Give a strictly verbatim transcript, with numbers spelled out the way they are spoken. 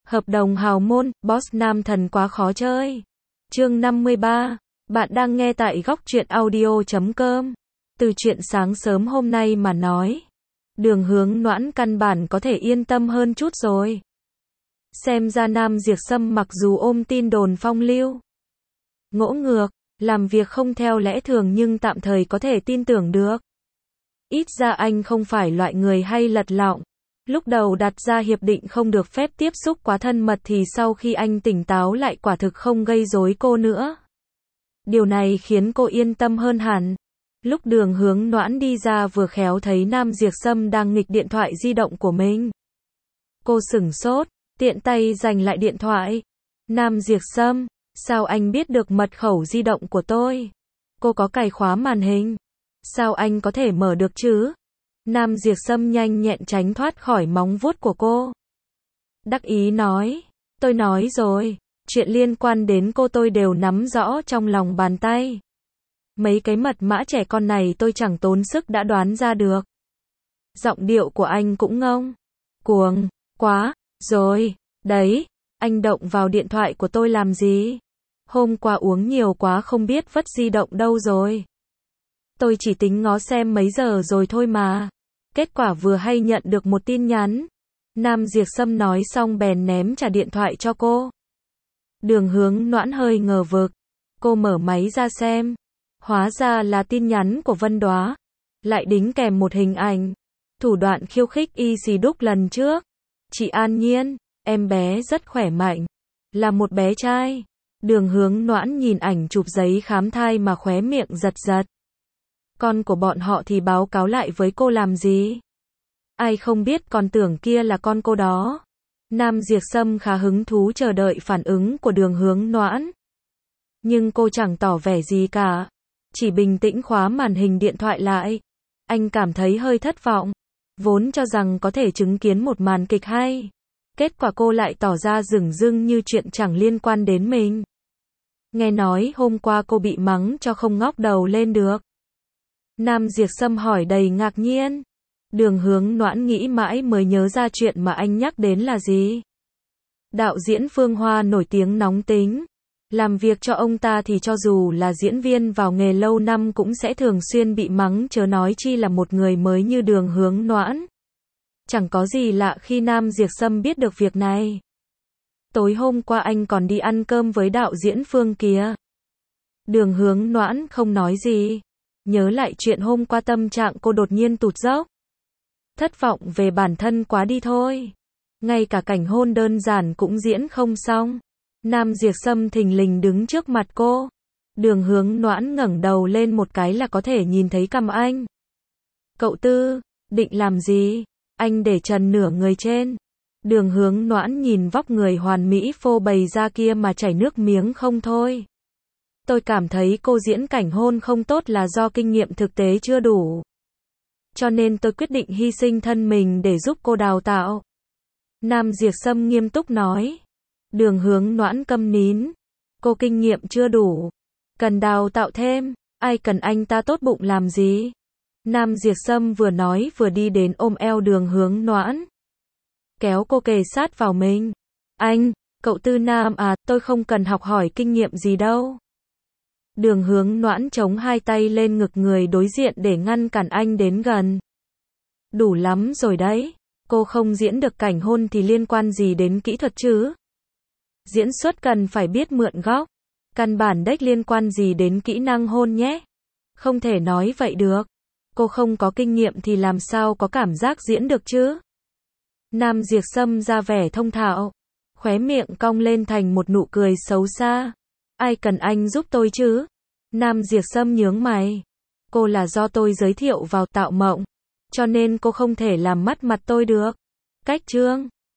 Hợp đồng hào môn, boss nam thần quá khó chơi. Chương năm mươi ba. Bạn đang nghe tại góc truyện audio chấm com. Từ chuyện sáng sớm hôm nay mà nói, Đường Hướng Noãn căn bản có thể yên tâm hơn chút rồi. Xem ra Nam Diệp Sâm mặc dù ôm tin đồn phong lưu, ngỗ ngược, làm việc không theo lẽ thường nhưng tạm thời có thể tin tưởng được. Ít ra anh không phải loại người hay lật lọng. Lúc đầu đặt ra hiệp định không được phép tiếp xúc quá thân mật thì sau khi anh tỉnh táo lại quả thực không gây rối cô nữa. Điều này khiến cô yên tâm hơn hẳn. Lúc Đường Hướng Noãn đi ra vừa khéo thấy Nam Diệp Sâm đang nghịch điện thoại di động của mình. Cô sửng sốt, tiện tay giành lại điện thoại. Nam Diệp Sâm, sao anh biết được mật khẩu di động của tôi? Cô có cài khóa màn hình. Sao anh có thể mở được chứ? Nam Diệp Sâm nhanh nhẹn tránh thoát khỏi móng vuốt của cô. Đắc ý nói, tôi nói rồi, chuyện liên quan đến cô tôi đều nắm rõ trong lòng bàn tay. Mấy cái mật mã trẻ con này tôi chẳng tốn sức đã đoán ra được. Giọng điệu của anh cũng ngông cuồng quá rồi. Đấy, anh động vào điện thoại của tôi làm gì? Hôm qua uống nhiều quá không biết vứt di động đâu rồi. Tôi chỉ tính ngó xem mấy giờ rồi thôi mà. Kết quả vừa hay nhận được một tin nhắn. Nam Diệp Sâm nói xong bèn ném trả điện thoại cho cô. Đường Hướng Noãn hơi ngờ vực. Cô mở máy ra xem. Hóa ra là tin nhắn của Vân Đóa. Lại đính kèm một hình ảnh. Thủ đoạn khiêu khích y xì đúc lần trước. Chị An Nhiên, em bé rất khỏe mạnh. Là một bé trai. Đường Hướng Noãn nhìn ảnh chụp giấy khám thai mà khóe miệng giật giật. Con của bọn họ thì báo cáo lại với cô làm gì? Ai không biết còn tưởng kia là con cô đó. Nam Diệp Sâm khá hứng thú chờ đợi phản ứng của Đường Hướng Noãn. Nhưng cô chẳng tỏ vẻ gì cả. Chỉ bình tĩnh khóa màn hình điện thoại lại. Anh cảm thấy hơi thất vọng. Vốn cho rằng có thể chứng kiến một màn kịch hay. Kết quả cô lại tỏ ra dửng dưng như chuyện chẳng liên quan đến mình. Nghe nói hôm qua cô bị mắng cho không ngóc đầu lên được. Nam Diệp Sâm hỏi đầy ngạc nhiên. Đường Hướng Noãn nghĩ mãi mới nhớ ra chuyện mà anh nhắc đến là gì. Đạo diễn Phương Hoa nổi tiếng nóng tính. Làm việc cho ông ta thì cho dù là diễn viên vào nghề lâu năm cũng sẽ thường xuyên bị mắng chớ nói chi là một người mới như Đường Hướng Noãn. Chẳng có gì lạ khi Nam Diệp Sâm biết được việc này. Tối hôm qua anh còn đi ăn cơm với đạo diễn Phương kia. Đường Hướng Noãn không nói gì. Nhớ lại chuyện hôm qua tâm trạng cô đột nhiên tụt dốc. Thất vọng về bản thân quá đi thôi. Ngay cả cảnh hôn đơn giản cũng diễn không xong. Nam Diệp Sâm thình lình đứng trước mặt cô. Đường Hướng Noãn ngẩng đầu lên một cái là có thể nhìn thấy cằm anh. Cậu Tư, định làm gì? Anh để trần nửa người trên. Đường Hướng Noãn nhìn vóc người hoàn mỹ phô bày ra kia mà chảy nước miếng không thôi. Tôi cảm thấy cô diễn cảnh hôn không tốt là do kinh nghiệm thực tế chưa đủ. Cho nên tôi quyết định hy sinh thân mình để giúp cô đào tạo. Nam Diệp Sâm nghiêm túc nói. Đường Hướng Noãn câm nín. Cô kinh nghiệm chưa đủ. Cần đào tạo thêm. Ai cần anh ta tốt bụng làm gì? Nam Diệp Sâm vừa nói vừa đi đến ôm eo Đường Hướng Noãn. Kéo cô kề sát vào mình. Anh, cậu Tư Nam à, tôi không cần học hỏi kinh nghiệm gì đâu. Đường Hướng Noãn chống hai tay lên ngực người đối diện để ngăn cản anh đến gần. Đủ lắm rồi đấy. Cô không diễn được cảnh hôn thì liên quan gì đến kỹ thuật chứ? Diễn xuất cần phải biết mượn góc. Căn bản đếch liên quan gì đến kỹ năng hôn nhé. Không thể nói vậy được. Cô không có kinh nghiệm thì làm sao có cảm giác diễn được chứ? Nam Diệp Sâm ra vẻ thông thạo. Khóe miệng cong lên thành một nụ cười xấu xa. Ai cần anh giúp tôi chứ? Nam Diệp Sâm nhướng mày. Cô là do tôi giới thiệu vào Tạo Mộng. Cho nên cô không thể làm mất mặt tôi được. Cách chương